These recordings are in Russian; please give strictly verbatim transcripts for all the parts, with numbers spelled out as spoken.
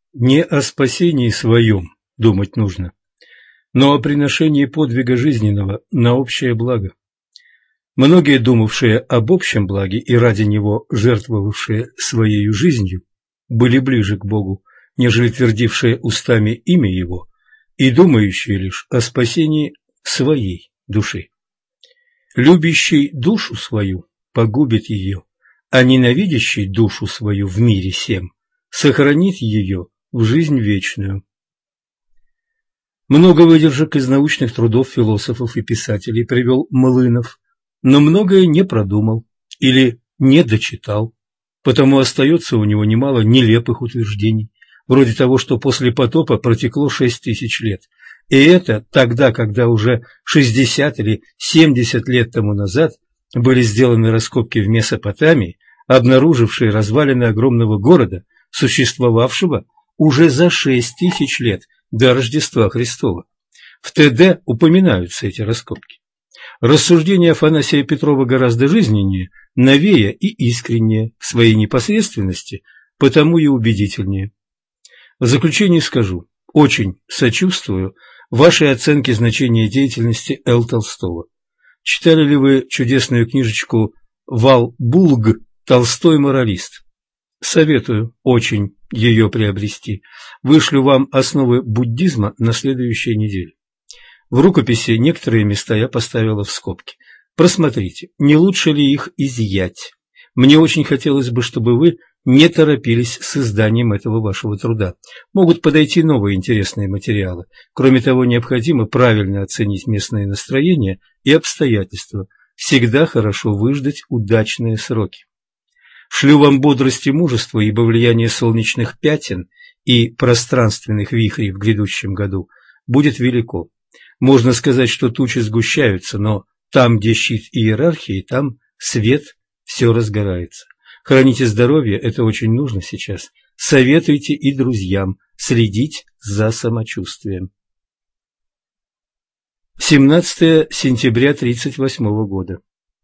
Не о спасении своем думать нужно, но о приношении подвига жизненного на общее благо. Многие, думавшие об общем благе и ради него жертвовавшие своей жизнью, были ближе к Богу, нежели твердившие устами имя Его и думающие лишь о спасении своей души. Любящий душу свою погубит ее, а ненавидящий душу свою в мире сем сохранит ее в жизнь вечную. Много выдержек из научных трудов философов и писателей привел Млынов, но многое не продумал или не дочитал, потому остается у него немало нелепых утверждений, вроде того, что после потопа протекло шесть тысяч лет, и это тогда, когда уже шестьдесят или семьдесят лет тому назад были сделаны раскопки в Месопотамии, обнаружившие развалины огромного города, существовавшего уже за шесть тысяч лет до Рождества Христова. В ТД упоминаются эти раскопки. Рассуждения Афанасия Петрова гораздо жизненнее, новее и искреннее в своей непосредственности, потому и убедительнее. В заключение скажу, очень сочувствую вашей оценке значения деятельности Л. Толстого. Читали ли вы чудесную книжечку «Валбулг. Толстой моралист»? Советую очень ее приобрести. Вышлю вам основы буддизма на следующей неделе. В рукописи некоторые места я поставила в скобки. Просмотрите, не лучше ли их изъять. Мне очень хотелось бы, чтобы вы не торопились с изданием этого вашего труда. Могут подойти новые интересные материалы. Кроме того, необходимо правильно оценить местное настроение и обстоятельства. Всегда хорошо выждать удачные сроки. Шлю вам бодрость и мужество, ибо влияние солнечных пятен и пространственных вихрей в грядущем году будет велико. Можно сказать, что тучи сгущаются, но там, где щит иерархии, там свет все разгорается. Храните здоровье, это очень нужно сейчас. Советуйте и друзьям следить за самочувствием. семнадцатое сентября тридцать восьмого года.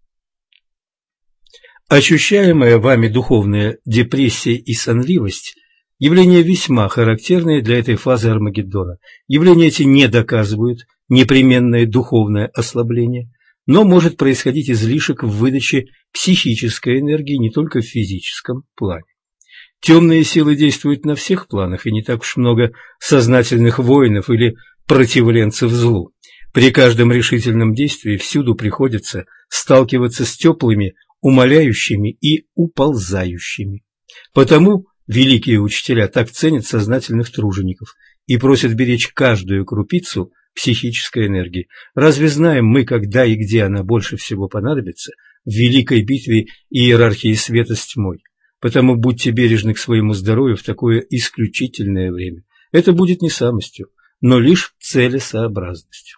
Ощущаемая вами духовная депрессия и сонливость – явления весьма характерные для этой фазы Армагеддона. Явления эти не доказывают непременное духовное ослабление, но может происходить излишек в выдаче психической энергии не только в физическом плане. Темные силы действуют на всех планах, и не так уж много сознательных воинов или противленцев злу. При каждом решительном действии всюду приходится сталкиваться с теплыми, умоляющими и уползающими. Потому великие учителя так ценят сознательных тружеников и просят беречь каждую крупицу психической энергии. Разве знаем мы, когда и где она больше всего понадобится в великой битве иерархии света с тьмой? Потому будьте бережны к своему здоровью в такое исключительное время. Это будет не самостью, но лишь целесообразностью.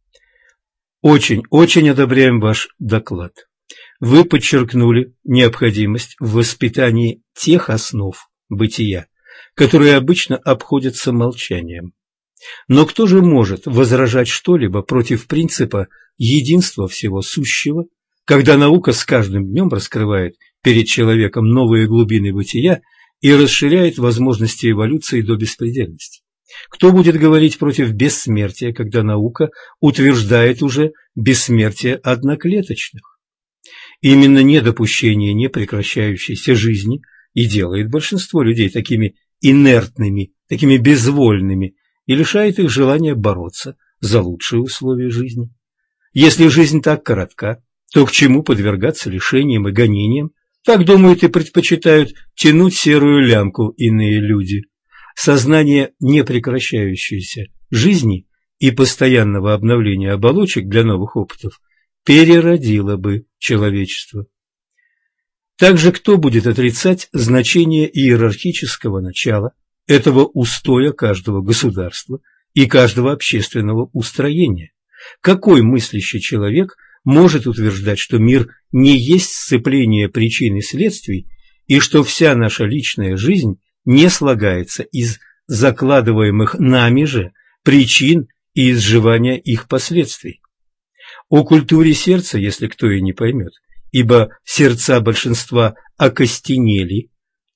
Очень, очень одобряем ваш доклад. Вы подчеркнули необходимость в воспитании тех основ бытия, которые обычно обходятся молчанием. Но кто же может возражать что-либо против принципа единства всего сущего, когда наука с каждым днем раскрывает перед человеком новые глубины бытия и расширяет возможности эволюции до беспредельности? Кто будет говорить против бессмертия, когда наука утверждает уже бессмертие одноклеточных? Именно недопущение непрекращающейся жизни и делает большинство людей такими инертными, такими безвольными и лишает их желания бороться за лучшие условия жизни. Если жизнь так коротка, то к чему подвергаться лишениям и гонениям? Так думают и предпочитают тянуть серую лямку иные люди. Сознание непрекращающейся жизни и постоянного обновления оболочек для новых опытов переродило бы человечество. Также кто будет отрицать значение иерархического начала, этого устоя каждого государства и каждого общественного устроения? Какой мыслящий человек может утверждать, что мир не есть сцепление причин и следствий, и что вся наша личная жизнь не слагается из закладываемых нами же причин и изживания их последствий? О культуре сердца, если кто и не поймет, ибо сердца большинства окостенели,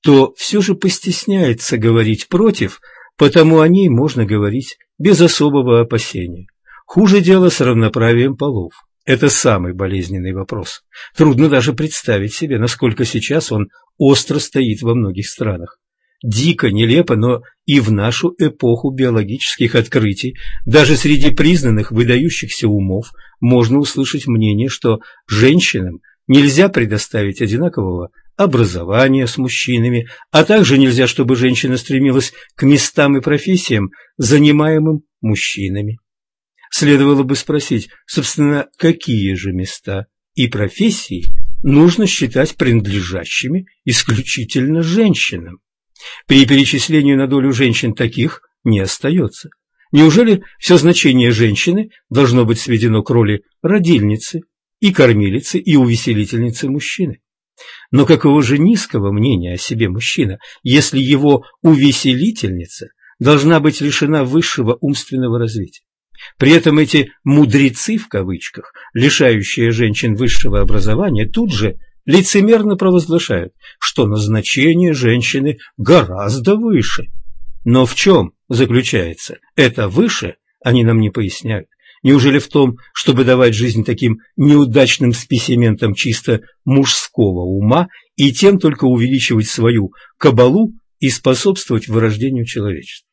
то все же постесняется говорить против, потому о ней можно говорить без особого опасения. Хуже дело с равноправием полов. Это самый болезненный вопрос. Трудно даже представить себе, насколько сейчас он остро стоит во многих странах. Дико, нелепо, но и в нашу эпоху биологических открытий, даже среди признанных выдающихся умов, можно услышать мнение, что женщинам нельзя предоставить одинакового образования с мужчинами, а также нельзя, чтобы женщина стремилась к местам и профессиям, занимаемым мужчинами. Следовало бы спросить, собственно, какие же места и профессии нужно считать принадлежащими исключительно женщинам. При перечислении на долю женщин таких не остается. Неужели все значение женщины должно быть сведено к роли родильницы и кормилицы и увеселительницы мужчины? Но какого же низкого мнения о себе мужчина, если его увеселительница должна быть лишена высшего умственного развития? При этом эти «мудрецы» в кавычках, лишающие женщин высшего образования, тут же лицемерно провозглашают, что назначение женщины гораздо выше. Но в чем заключается это выше, они нам не поясняют. Неужели в том, чтобы давать жизнь таким неудачным спесиментам чисто мужского ума и тем только увеличивать свою кабалу и способствовать вырождению человечества?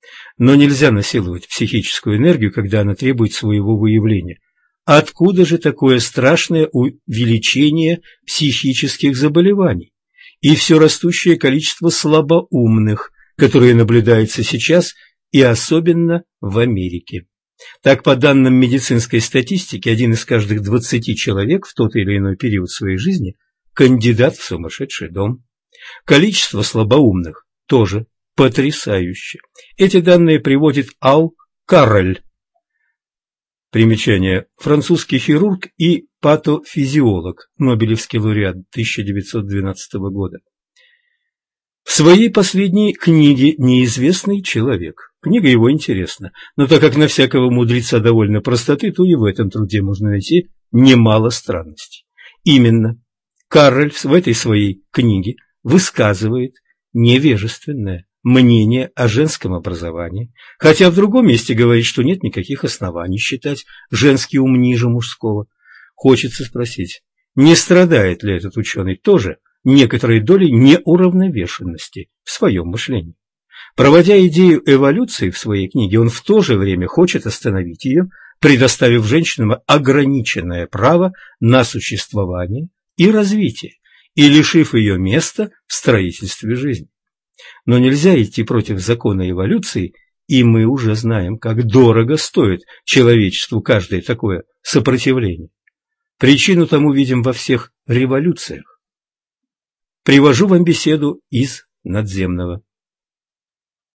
Но нельзя насиловать психическую энергию, когда она требует своего выявления. Откуда же такое страшное увеличение психических заболеваний и все растущее количество слабоумных, которое наблюдается сейчас и особенно в Америке? Так, по данным медицинской статистики, один из каждых двадцати человек в тот или иной период своей жизни – кандидат в сумасшедший дом. Количество слабоумных тоже потрясающе. Эти данные приводит Ал Каррель. Примечание. Французский хирург и патофизиолог, Нобелевский лауреат тысяча девятьсот двенадцатого года. В своей последней книге «Неизвестный человек». Книга его интересна, но так как на всякого мудреца довольно простоты, то и в этом труде можно найти немало странностей. Именно Каррель в этой своей книге высказывает невежественное мнение о женском образовании, хотя в другом месте говорит, что нет никаких оснований считать женский ум ниже мужского. Хочется спросить, не страдает ли этот ученый тоже некоторой долей неуравновешенности в своем мышлении? Проводя идею эволюции в своей книге, он в то же время хочет остановить ее, предоставив женщинам ограниченное право на существование и развитие, и лишив ее места в строительстве жизни. Но нельзя идти против закона эволюции, и мы уже знаем, как дорого стоит человечеству каждое такое сопротивление. Причину тому видим во всех революциях. Привожу вам беседу из надземного.